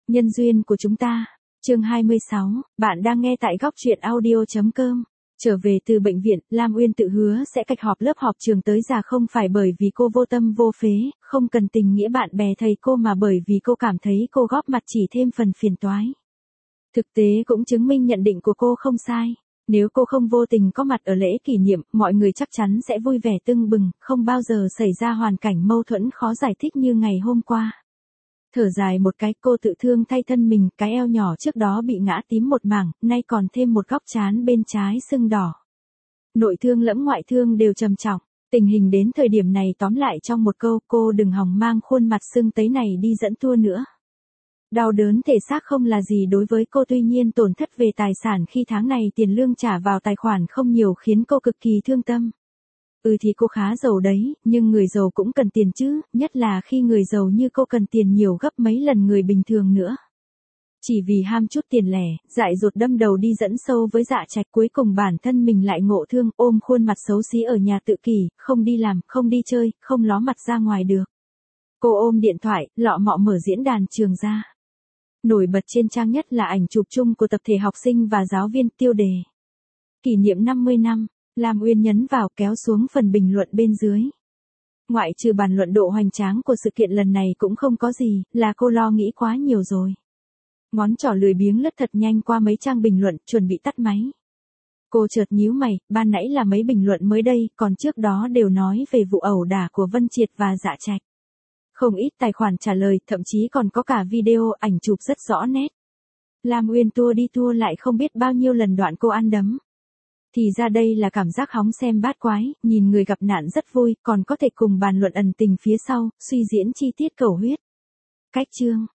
Nhân duyên của chúng ta. Chương 26, bạn đang nghe tại góc truyện audio.com. Trở về từ bệnh viện, Lam Uyên tự hứa sẽ cách họp lớp họp trường tới già không phải bởi vì cô vô tâm vô phế, không cần tình nghĩa bạn bè thầy cô mà bởi vì cô cảm thấy cô góp mặt chỉ thêm phần phiền toái. Thực tế cũng chứng minh nhận định của cô không sai. Nếu cô không vô tình có mặt ở lễ kỷ niệm, mọi người chắc chắn sẽ vui vẻ tưng bừng, không bao giờ xảy ra hoàn cảnh mâu thuẫn khó giải thích như ngày hôm qua. Thở dài một cái, cô tự thương thay thân mình, cái eo nhỏ trước đó bị ngã tím một mảng, nay còn thêm một góc trán bên trái sưng đỏ. Nội thương lẫn ngoại thương đều trầm trọng. Tình hình đến thời điểm này tóm lại trong một câu, cô đừng hòng mang khuôn mặt sưng tấy này đi dẫn tour nữa. Đau đớn thể xác không là gì đối với cô, tuy nhiên tổn thất về tài sản khi tháng này tiền lương trả vào tài khoản không nhiều khiến cô cực kỳ thương tâm. Thì cô khá giàu đấy, nhưng người giàu cũng cần tiền chứ, nhất là khi người giàu như cô cần tiền nhiều gấp mấy lần người bình thường nữa. Chỉ vì ham chút tiền lẻ, dại dột đâm đầu đi dẫn sâu với Dạ Trạch, cuối cùng bản thân mình lại ngộ thương, ôm khuôn mặt xấu xí ở nhà tự kỷ, không đi làm, không đi chơi, không ló mặt ra ngoài được. Cô ôm điện thoại, lọ mọ mở diễn đàn trường ra. Nổi bật trên trang nhất là ảnh chụp chung của tập thể học sinh và giáo viên, tiêu đề kỷ niệm 50 năm. Lam Uyên nhấn vào, kéo xuống phần bình luận bên dưới. Ngoại trừ bàn luận độ hoành tráng của sự kiện lần này cũng không có gì, là cô lo nghĩ quá nhiều rồi. Ngón trỏ lười biếng lướt thật nhanh qua mấy trang bình luận, chuẩn bị tắt máy. Cô chợt nhíu mày, ban nãy là mấy bình luận mới đây, còn trước đó đều nói về vụ ẩu đả của Vân Triệt và Dạ Trạch. Không ít tài khoản trả lời, thậm chí còn có cả video, ảnh chụp rất rõ nét. Lam Uyên tua đi tua lại không biết bao nhiêu lần đoạn cô ăn đấm. Thì ra đây là cảm giác hóng xem bát quái, nhìn người gặp nạn rất vui, còn có thể cùng bàn luận ẩn tình phía sau, suy diễn chi tiết cầu huyết. Cách chương.